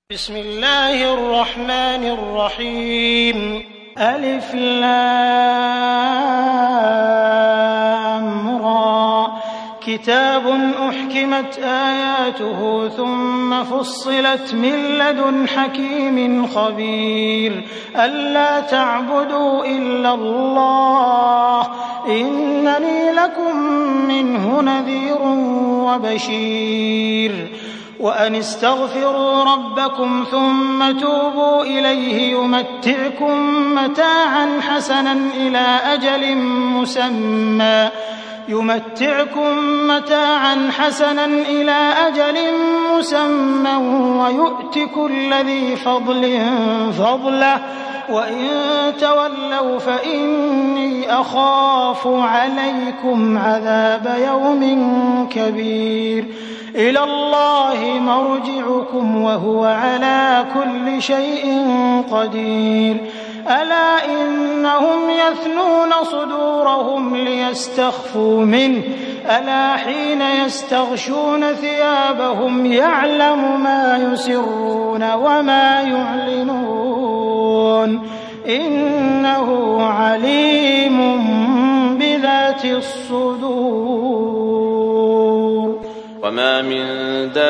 بسم الله الرحمن الرحيم ألف لام را كتاب أحكمت آياته ثم فصلت من لدن حكيم خبير ألا تعبدوا إلا الله إنني لكم منه نذير وبشير وأن استغفروا ربكم ثم توبوا إليه يمتعكم متاعا حسنا إلى أجل مسمى ويؤت كل ذي فضل فضله وإن تولوا فإني أخاف عليكم عذاب يوم كبير إلى الله مرجعكم وهو على كل شيء قدير ألا إنهم يثنون صدورهم ليستخفوا منه ألا حين يستغشون ثيابهم يعلم ما يسرون وما يعلنون إنه عليم بذات الصدور. وما من دابة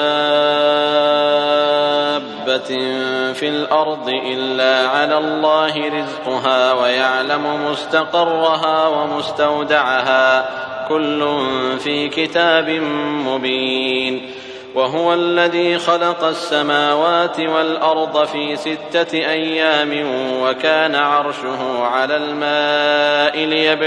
في الأرض إلا على الله رزقها ويعلم مستقرها ومستودعها كل في كتاب مبين. وهو الذي خلق السماوات والأرض في 6 أيام وكان عرشه على الماء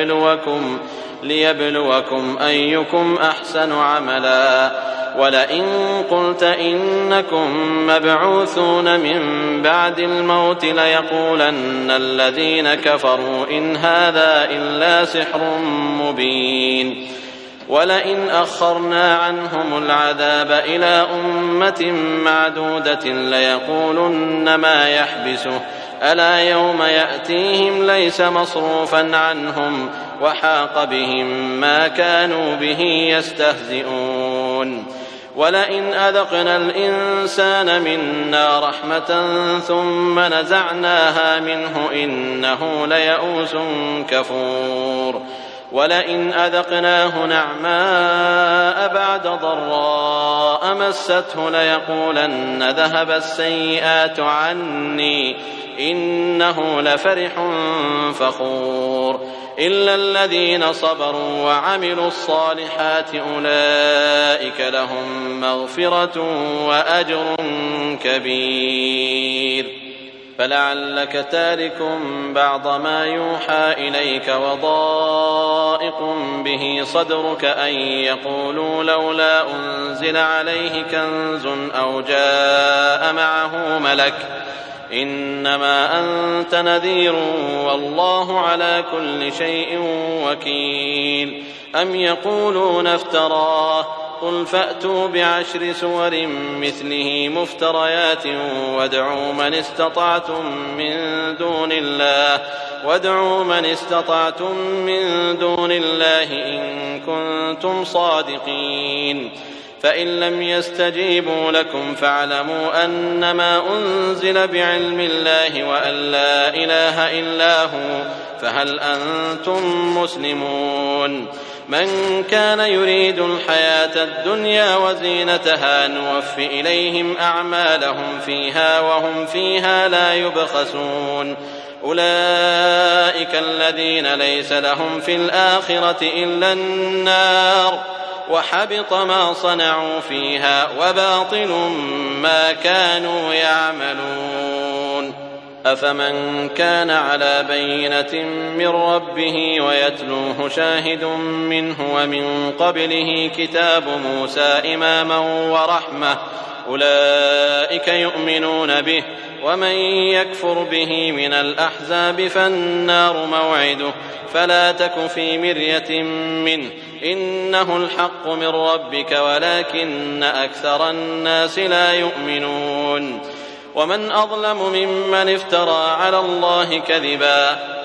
ليبلوكم أيكم أحسن عملا. ولئن قلت إنكم مبعوثون من بعد الموت ليقولن الذين كفروا إن هذا إلا سحر مبين. ولئن أخرنا عنهم العذاب إلى أمة معدودة ليقولن ما يحبسه ألا يوم يأتيهم ليس مصروفا عنهم وحاق بهم ما كانوا به يستهزئون. ولئن أذقنا الإنسان منا رحمة ثم نزعناها منه إنه ليئوس كفور. ولئن أذقناه نعماء بعد ضراء مسته ليقولن ذهب السيئات عني إنه لفرح فخور. إلا الذين صبروا وعملوا الصالحات أولئك لهم مغفرة وأجر كبير. فلعلك تارك بعض ما يوحى إليك وضائق به صدرك أن يقولوا لولا أنزل عليه كنز أو جاء معه ملك إنما أنت نذير والله على كل شيء وكيل. أم يقولون افتراه قل فأتوا ب10 سور مثله مفتريات وادعوا من استطعتم من دون الله إن كنتم صادقين. فإن لم يستجيبوا لكم فاعلموا أنما أنزل بعلم الله وأن لا إله إلا هو فهل أنتم مسلمون. من كان يريد الحياة الدنيا وزينتها نوف إليهم أعمالهم فيها وهم فيها لا يبخسون. أولئك الذين ليس لهم في الآخرة إلا النار وحبط ما صنعوا فيها وباطل ما كانوا يعملون. أفمن كان على بينة من ربه ويتلوه شاهد منه ومن قبله كتاب موسى إماما ورحمة أولئك يؤمنون به. ومن يكفر به من الأحزاب فالنار موعده فلا تك في مرية منه إنه الحق من ربك ولكن أكثر الناس لا يؤمنون. ومن أظلم ممن افترى على الله كذبا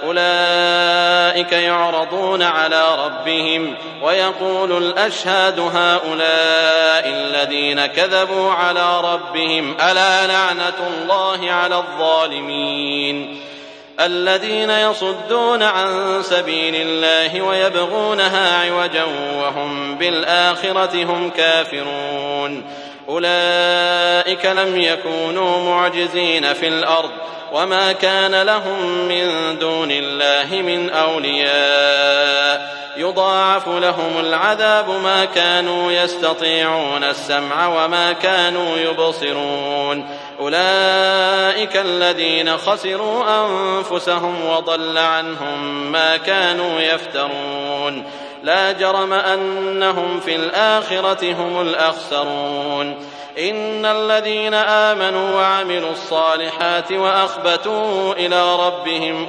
أولئك يعرضون على ربهم ويقول الأشهاد هؤلاء الذين كذبوا على ربهم ألا لعنة الله على الظالمين الذين يصدون عن سبيل الله ويبغونها عوجا وهم بالآخرة هم كافرون أولئك لم يكونوا معجزين في الأرض وما كان لهم من دون الله من أولياء يضاعف لهم العذاب ما كانوا يستطيعون السمع وما كانوا يبصرون أولئك الذين خسروا أنفسهم وضل عنهم ما كانوا يفترون لا جرم أنهم في الآخرة هم الأخسرون إن الذين آمنوا وعملوا الصالحات وأخبتوا إلى ربهم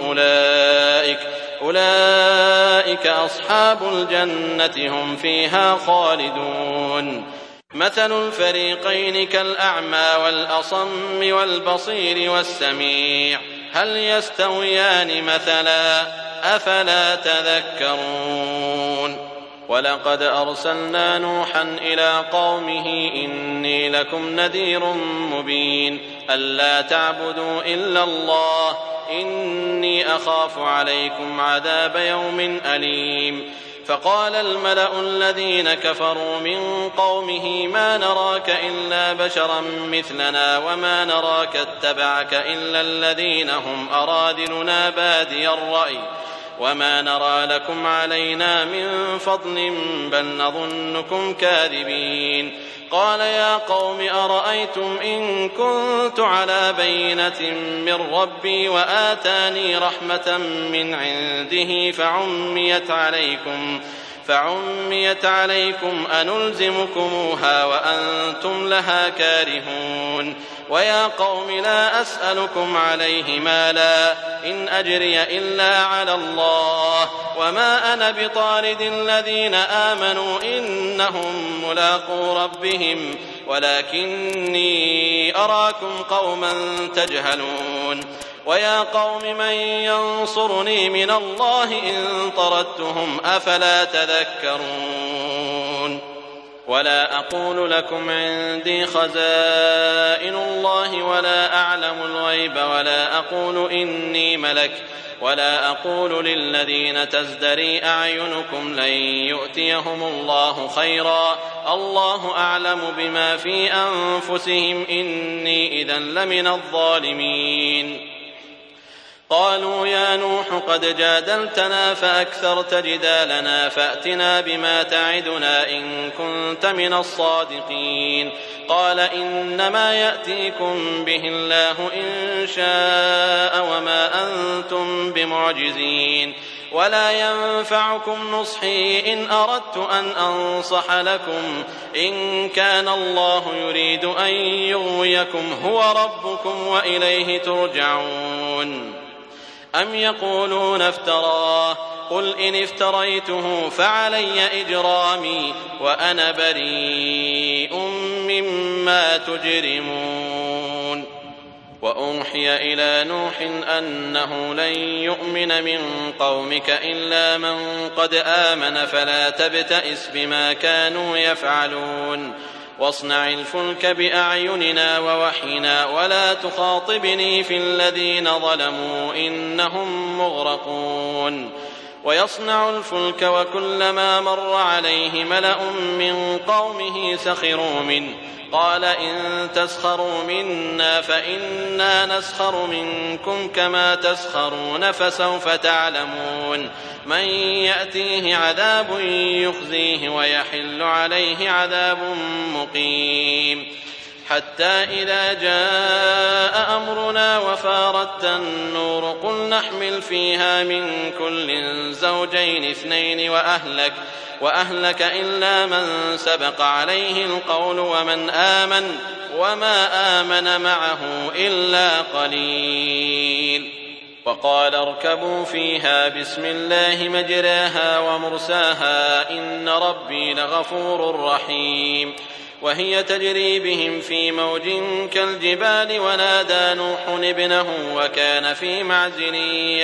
أولئك أصحاب الجنة هم فيها خالدون مثل الفريقين كالأعمى والأصم والبصير والسميع هل يستويان مثلا أفلا تذكرون ولقد أرسلنا نوحا إلى قومه إني لكم نذير مبين ألا تعبدوا إلا الله إني أخاف عليكم عذاب يوم أليم فقال الملأ الذين كفروا من قومه ما نراك إلا بشرا مثلنا وما نراك اتبعك إلا الذين هم أرادلنا بادي الرأي وما نرى لكم علينا من فضل بل نظنكم كاذبين قال يا قوم أرأيتم إن كنت على بينة من ربي وآتاني رحمة من عنده فعميت عليكم أنلزمكموها وأنتم لها كارهون ويا قوم لا أسألكم عليه مالا إن أجري إلا على الله وما أنا بطارد الذين آمنوا إنهم ملاقو ربهم ولكني أراكم قوما تجهلون ويا قوم من ينصرني من الله إن طردتهم أفلا تذكرون ولا أقول لكم عندي خزائن الله ولا أعلم الغيب ولا أقول إني ملك ولا أقول للذين تزدري أعينكم لن يؤتيهم الله خيرا الله أعلم بما في أنفسهم إني إذا لمن الظالمين قالوا يا نوح قد جادلتنا فأكثرت جدالنا فأتنا بما تعدنا إن كنت من الصادقين قال إنما يأتيكم به الله إن شاء وما أنتم بمعجزين ولا ينفعكم نصحي إن أردت أن أنصح لكم إن كان الله يريد أن يغويكم هو ربكم وإليه ترجعون أم يقولون افتراه قل إن افتريته فعلي إجرامي وأنا بريء مما تجرمون وأوحي إلى نوح أنه لن يؤمن من قومك إلا من قد آمن فلا تبتئس بما كانوا يفعلون واصنع الفلك بأعيننا ووحينا ولا تخاطبني في الذين ظلموا إنهم مغرقون ويصنع الفلك وكلما مر عليه ملأ من قومه سخروا منه قال إن تسخروا منا فإنا نسخر منكم كما تسخرون فسوف تعلمون من يأتيه عذاب يخزيه ويحل عليه عذاب مقيم حتى إذا جاء أمرنا وفارت النور قل نحمل فيها من كل زوجين اثنين وأهلك إلا من سبق عليه القول ومن آمن وما آمن معه إلا قليل وقال اركبوا فيها بسم الله مجراها ومرساها إن ربي لغفور رحيم وهي تجري بهم في موج كالجبال ونادى نوح ابنه وكان في معزل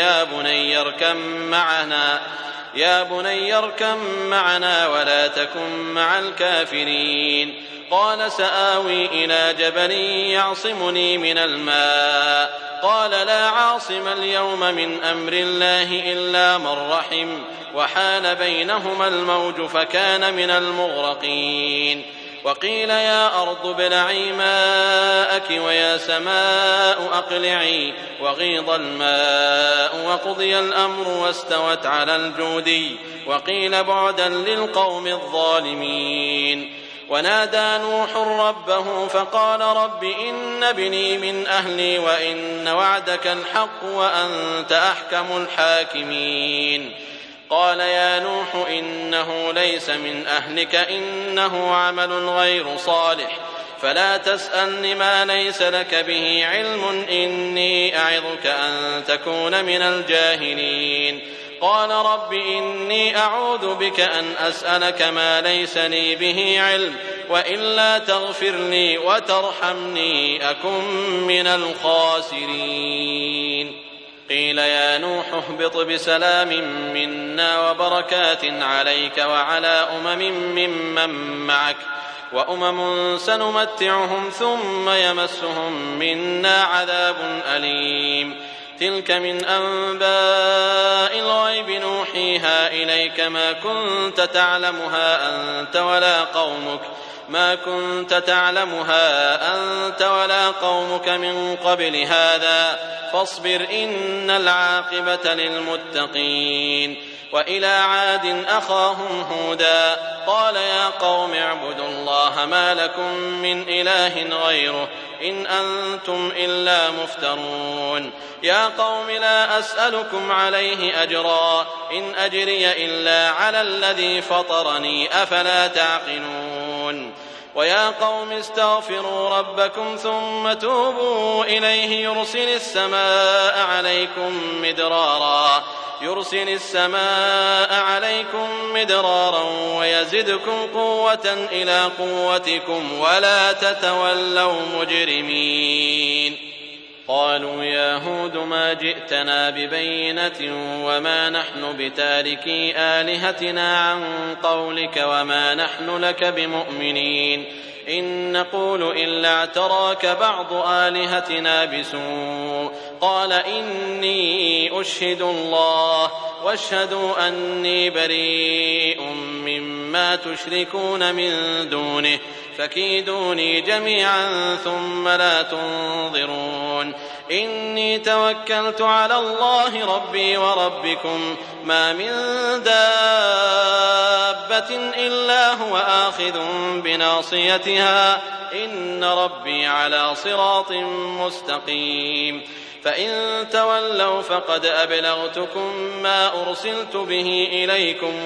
يا بني اركب معنا ولا تكن مع الكافرين قال سآوي إلى جبل يعصمني من الماء قال لا عاصم اليوم من أمر الله إلا من رحم وحال بينهما الموج فكان من المغرقين وقيل يا أرض ابلعي ماءك ويا سماء أقلعي وغيض الماء وقضي الأمر واستوت على الجودي وقيل بعدا للقوم الظالمين ونادى نوح ربه فقال رب إن ابني من أهلي وإن وعدك الحق وأنت أحكم الحاكمين قال يا نوح إنه ليس من أهلك إنه عمل غير صالح فلا تسألن ما ليس لك به علم إني أعظك أن تكون من الجاهلين قال رب إني أعوذ بك أن أسألك ما ليس لي به علم وإلا تغفر لي وترحمني أكن من الخاسرين قيل يا نوح اهبط بسلام منا وبركات عليك وعلى ممن معك وأمم سنمتعهم ثم يمسهم منا عذاب أليم تلك من أنباء الغيب نوحيها إليك ما كنت تعلمها أنت ولا قومك من قبل هذا فاصبر إن العاقبة للمتقين وإلى عاد أخاهم هودا قال يا قوم اعبدوا الله ما لكم من إله غيره إن أنتم إلا مفترون يا قوم لا أسألكم عليه أجرا إن أجري إلا على الذي فطرني أفلا تعقلون ويا قوم استغفروا ربكم ثم توبوا إليه يرسل السماء عليكم مدرارا ويزدكم قوة إلى قوتكم ولا تتولوا مجرمين قالوا يا هود ما جئتنا ببينة وما نحن بتاركي آلهتنا عن قولك وما نحن لك بمؤمنين إن نقول إلا اعتراك بعض آلهتنا بسوء قال إني أشهد الله واشهدوا أني بريء مما تشركون من دونه فكيدوني جميعا ثم لا تنظرون إني توكلت على الله ربي وربكم ما من دابة إلا هو آخذ بناصيتها إن ربي على صراط مستقيم فإن تولوا فقد أبلغتكم ما أرسلت به إليكم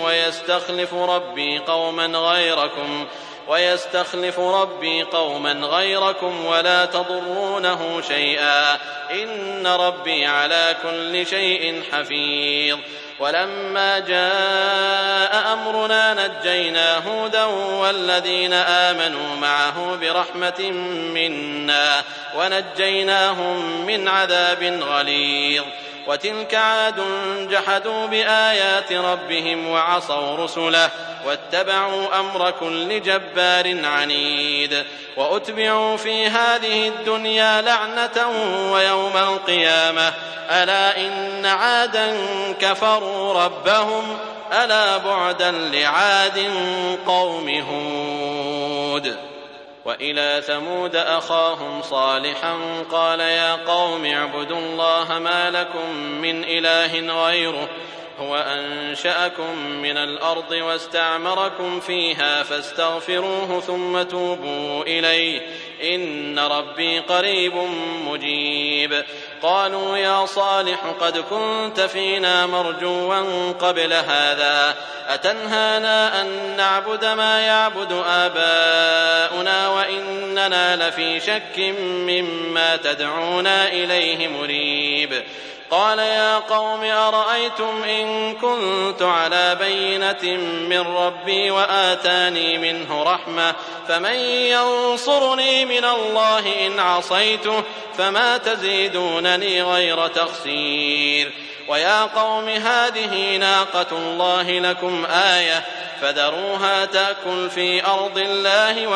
ويستخلف ربي قوما غيركم ولا تضرونه شيئا إن ربي على كل شيء حفيظ ولما جاء أمرنا نجينا هودا والذين آمنوا معه برحمة منا ونجيناهم من عذاب غليظ وتلك عاد جحدوا بآيات ربهم وعصوا رسله واتبعوا أمر كل جبار عنيد وأتبعوا في هذه الدنيا لعنة ويوم القيامة ألا إن عادا كفروا ربهم ألا بعدا لعاد قوم هود وإلى ثمود أخاهم صالحا قال يا قوم اعبدوا الله ما لكم من إله غيره هو أنشأكم من الأرض واستعمركم فيها فاستغفروه ثم توبوا إليه إن ربي قريب مجيب قالوا يا صالح قد كنت فينا مرجوا قبل هذا أتنهانا أن نعبد ما يعبد آباؤنا وإننا لفي شك مما تدعونا إليه مريب قال يا قوم أرأيتم إن كنت على بينة من ربي وآتاني منه رحمة فمن ينصرني من الله إن عصيته فما تزيدونني غير تخسير ويا قوم هذه ناقة الله لكم آية فذروها تأكل في أرض الله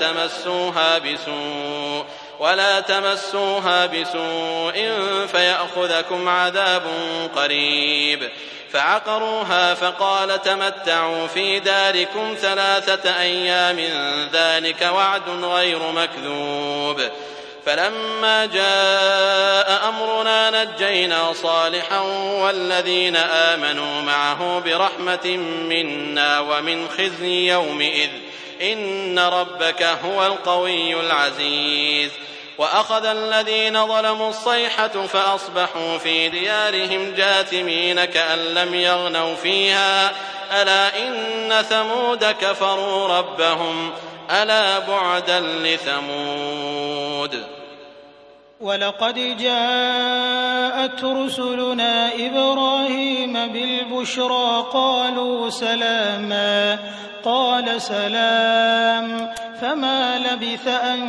ولا تمسوها بسوء فيأخذكم عذاب قريب فعقروها فقال تمتعوا في داركم 3 أيام ذلك وعد غير مكذوب فلما جاء أمرنا نجينا صالحا والذين آمنوا معه برحمة منا ومن خزي يومئذ إن ربك هو القوي العزيز وأخذ الذين ظلموا الصيحة فأصبحوا في ديارهم جاثمين كأن لم يغنوا فيها ألا إن ثمود كفروا ربهم ألا بعدا لثمود ولقد جاءت رسلنا إبراهيم بالبشرى قالوا سلاما قال سلام فما لبث أن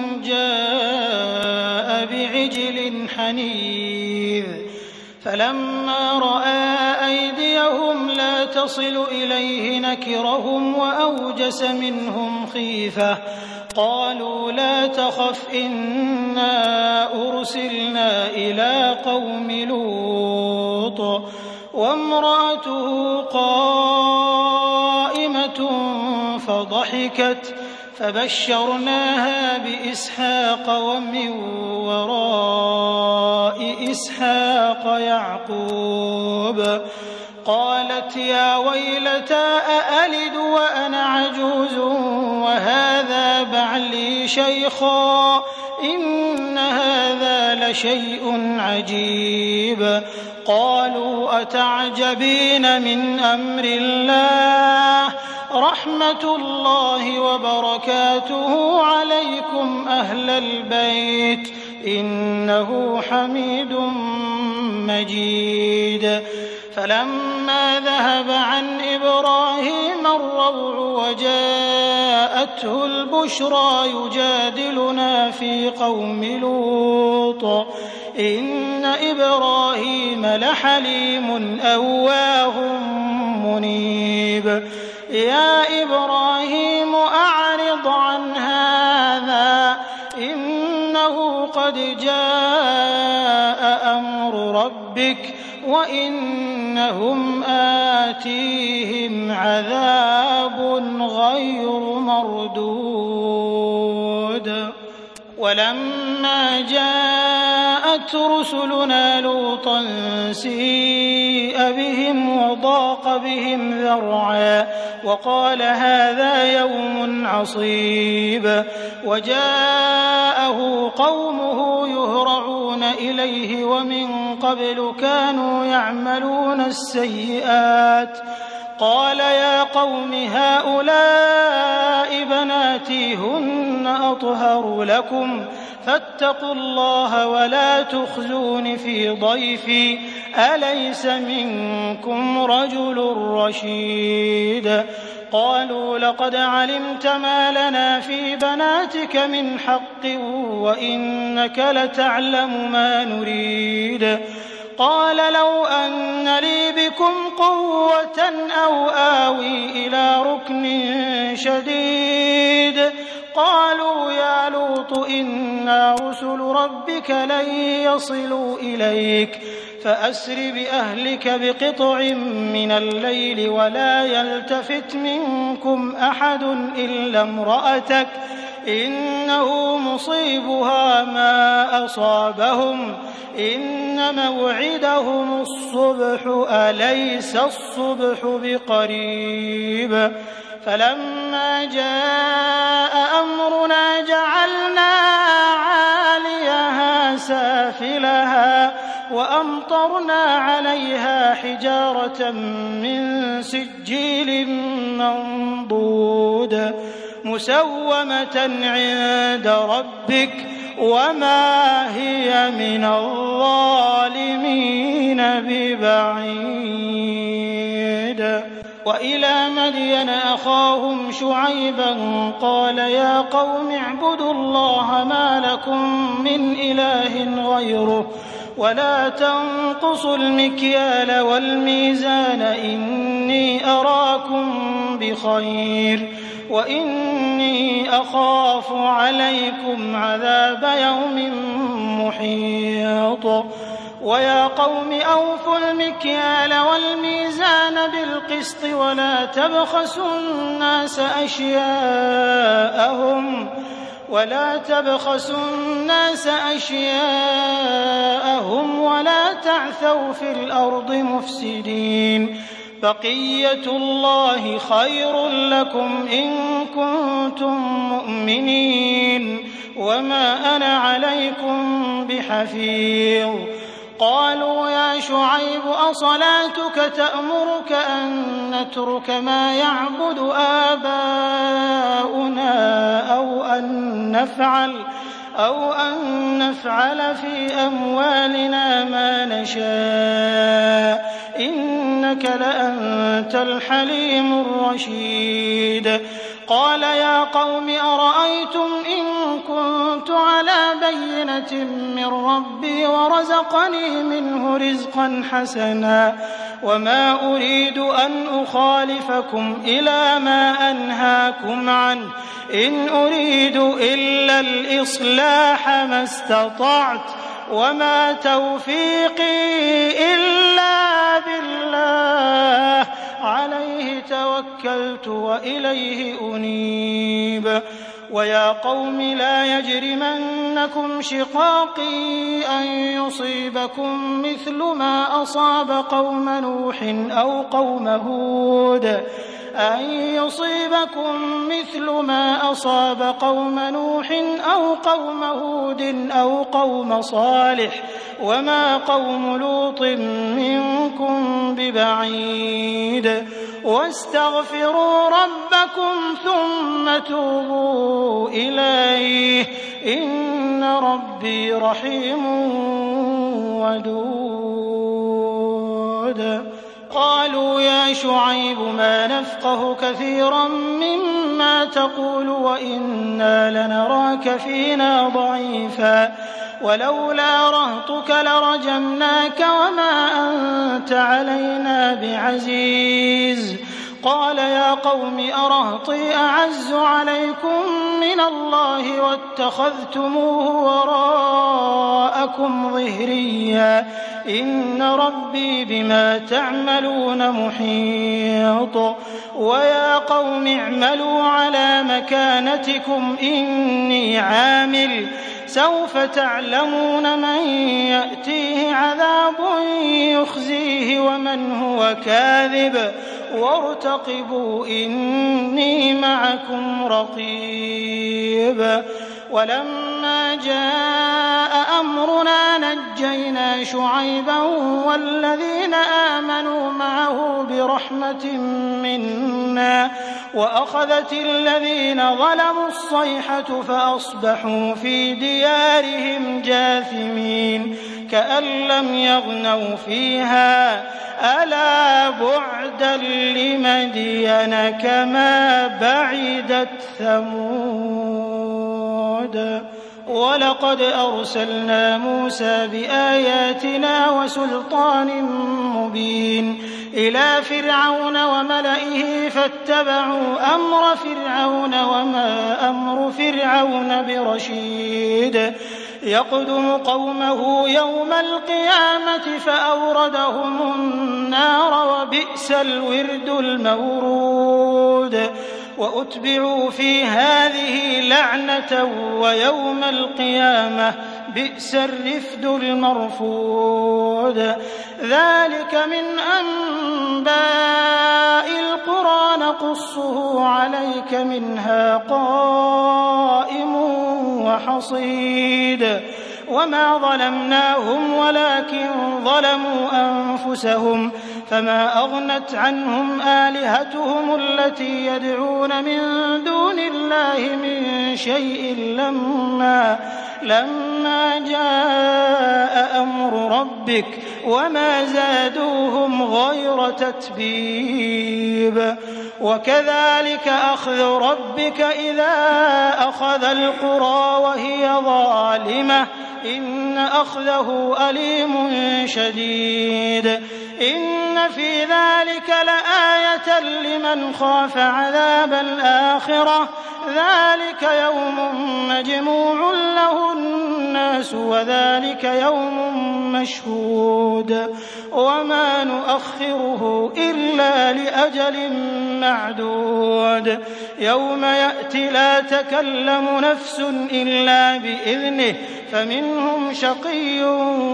جاء بعجل حنيذ فلما رأى أيديهم لا تصل إليه نكرهم وأوجس منهم خيفة قالوا لا تخف إنا أرسلنا إلى قوم لوط وامرأته قائمة فضحكت فبشرناها بإسحاق ومن وراء إسحاق يعقوب قالت يا ويلتى أألد وأنا عجوز وهذا بعلي شيخا إن هذا لشيء عجيب قالوا أتعجبين من أمر الله رحمة الله وبركاته عليكم أهل البيت إنه حميد مجيد فلما ذهب عن إبراهيم الروع وجاءته البشرى يجادلنا في قوم لوط إن إبراهيم لحليم أواه منيب يا إبراهيم أعرض عن هذا إنه قد جاء أمر ربك وإنهم آتيهم عذاب غير مردود ولما جاءت رسلنا لوطا سيء بهم وضاق بهم ذرعا وقال هذا يوم عصيب وجاءه قومه يهرعون إليه ومن قبل كانوا يعملون السيئات قال يا قوم هؤلاء بناتي هن أطهر لكم فاتقوا الله ولا تخزون في ضيفي أليس منكم رجل رشيد قالوا لقد علمت ما لنا في بناتك من حق وإنك لتعلم ما نريد قال لو أن لي بكم قوة أو آوي إلى ركن شديد قالوا يا لوط إنا رسل ربك لن يصلوا إليك فأسر بأهلك بقطع من الليل ولا يلتفت منكم أحد إلا امرأتك إنه مصيبها ما أصابهم إن موعدهم الصبح أليس الصبح بقريب فلما جاء أمرنا جعلنا عاليها سافلها وأمطرنا عليها حجارة من سجيل منضود مسومة عند ربك وما هي من الظالمين ببعيد. وإلى مدين أخاهم شعيبا قال يا قوم اعبدوا الله ما لكم من إله غيره ولا تنقصوا المكيال والميزان إني أراكم بخير وإني أخاف عليكم عذاب يوم محيط. ويا قوم أوفوا المكيال والميزان بالقسط ولا تبخسوا الناس أشياءهم ولا تعثوا في الأرض مفسدين. بقية الله خير لكم إن كنتم مؤمنين وما أنا عليكم بحفيظ. قالوا يا شعيب أصلاتك تأمرك أن نترك ما يعبد آباؤنا أو أن نفعل في أموالنا ما نشاء إنك لأنت الحليم الرشيد. قال يا قوم أرأيتم إن كنت على بينة من ربي ورزقني منه رزقا حسنا وما أريد أن أخالفكم إلى ما أنهاكم عنه إن أريد إلا الإصلاح ما استطعت وما توفيقي إلا بالله عليه توكلت وإليه أنيب. ويا قوم لا يجرمنكم شقاقي أن يصيبكم مثل ما أصاب قوم نوح أو قوم هود أو قوم صالح وما قوم لوط منكم ببعيد. واستغفروا ربكم ثم توبوا إليه إن ربي رحيم ودود. قالوا يا شعيب ما نفقه كثيرا مما تقول وإنا لنراك فينا ضعيفا ولولا رهطك لرجمناك وما أنت علينا بعزيز. قال يا قوم أرهطي أعز عليكم من الله واتخذتموه وراءكم ظهريا إن ربي بما تعملون محيط. ويا قوم اعملوا على مكانتكم إني عامل سوف تعلمون من يأتيه عذاب يخزيه ومن هو كاذب وارتقبوا إني معكم رقيب. ولما جاء أمرنا نجينا شعيبا والذين آمنوا معه برحمة منا وأخذت الذين ظلموا الصيحة فأصبحوا في ديارهم جاثمين كأن لم يغنوا فيها ألا بعدا لمدين كما بعدت ثمود. ولقد أرسلنا موسى بآياتنا وسلطان مبين إلى فرعون وملئه فاتبعوا أمر فرعون وما أمر فرعون برشيد. يقدم قومه يوم القيامة فأوردهم النار وبئس الورد المورود. وأتبعوا في هذه لعنة ويوم القيامة بئس الرفد المرفود. ذلك من أنباء القرى نقصه عليك منها قائم وحصيد. وما ظلمناهم ولكن ظلموا أنفسهم فما أغنت عنهم آلهتهم التي لما جاء أمر ربك وما زادوهم غير تتبيب وكذلك أخذ ربك إذا أخذ القرى وهي ظالمة إن أخذه أليم شديد إن في ذلك لآية لمن خاف عذاب الآخرة ذلك يوم مجموع له الناس وذلك يوم مشهود وما نؤخره إلا لأجل معدود يوم يأتي لا تكلم نفس إلا بإذنه فمنهم شقي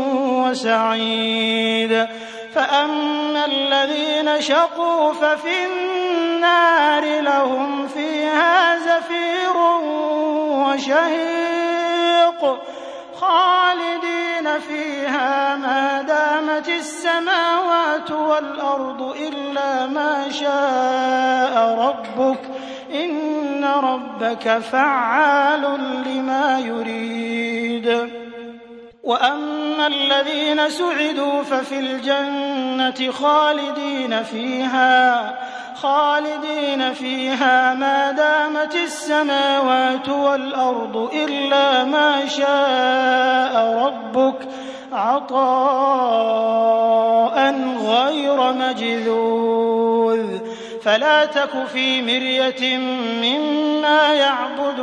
وسعيد فأما الذين شقوا ففي النار لهم فيها زفير وشهيق خالدين فيها ما دامت السماوات والأرض إلا ما شاء ربك إن ربك فعال لما يريد وأما الذين سعدوا ففي الجنة خالدين فيها ما دامت السماوات والأرض إلا ما شاء ربك عطاء غير مجذوذ فلا تك في مرية مما يعبد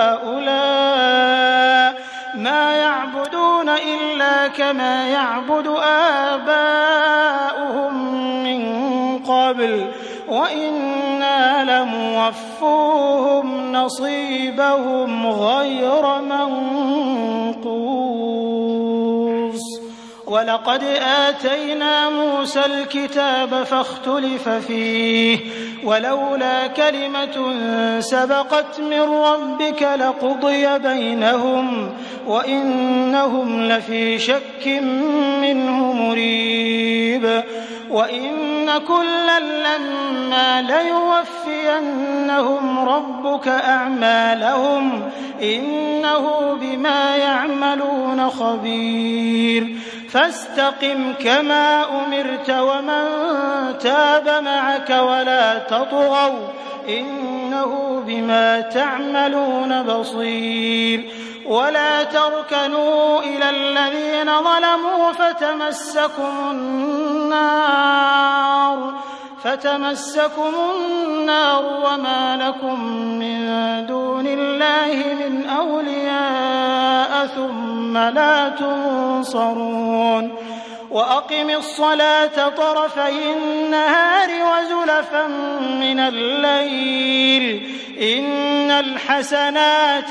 هؤلاء ما يعبدون إلا كما يعبد آباؤهم من قبل وإنا لموفوهم نصيبهم غير منقوص ولقد آتينا موسى الكتاب فاختلف فيه ولولا كلمة سبقت من ربك لقضي بينهم وإنهم لفي شك منه مريب وإن كلا لما ليوفينهم ربك أعمالهم إنه بما يعملون خبير فاستقم كما أمرت ومن تاب معك ولا تطغوا إنه بما تعملون بصير ولا تركنوا إلى الذين ظلموا فتمسكم النار وما لكم من دون الله من أولياء ثم لا تنصرون وأقم الصلاة طرفي النهار وزلفا من الليل إن الحسنات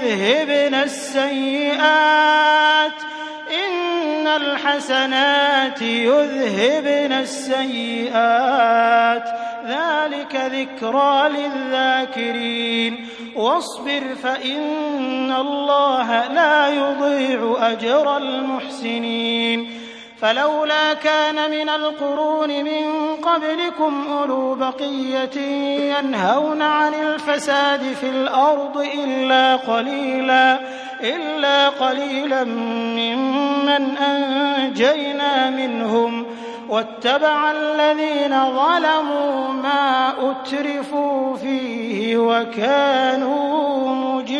يذهبن السيئات ذلك ذكرى للذاكرين واصبر فإن الله لا يضيع أجر المحسنين فلولا كان من القرون من قبلكم أولو بقية ينهون عن الفساد في الأرض إلا قليلا ممن أنجينا منهم واتبع الذين ظلموا ما أترفوا فيه وكانوا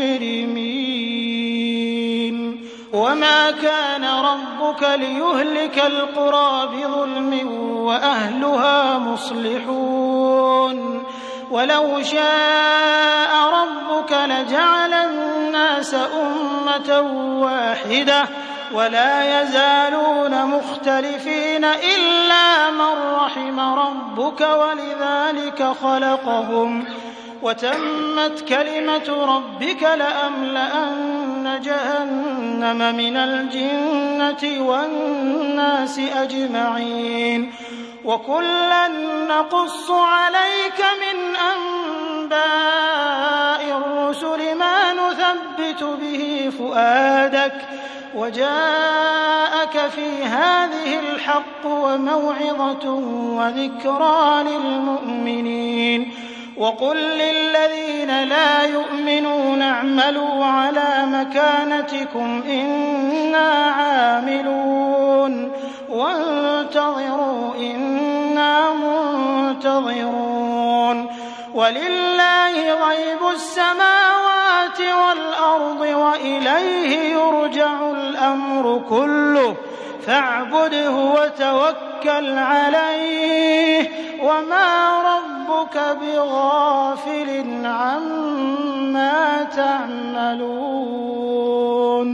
مجرمين وما كان ربك ليهلك القرى بظلم وأهلها مصلحون ولو شاء ربك لجعل الناس أمة واحدة ولا يزالون مختلفين إلا من رحم ربك ولذلك خلقهم وتمت كلمة ربك لأملأن جهنم من الجنة والناس أجمعين وكلا نقص عليك من أنباء الرسل ما نثبت به فؤادك وجاءك في هذه الحق وموعظة وذكرى للمؤمنين وقل للذين لا يؤمنون اعملوا على مكانتكم إنا عاملون وانتظروا إنا منتظرون ولله غيب السماوات والأرض وإليه يرجع الأمر كله فاعبده وتوكل عليه وما ربك بغافل عما تعملون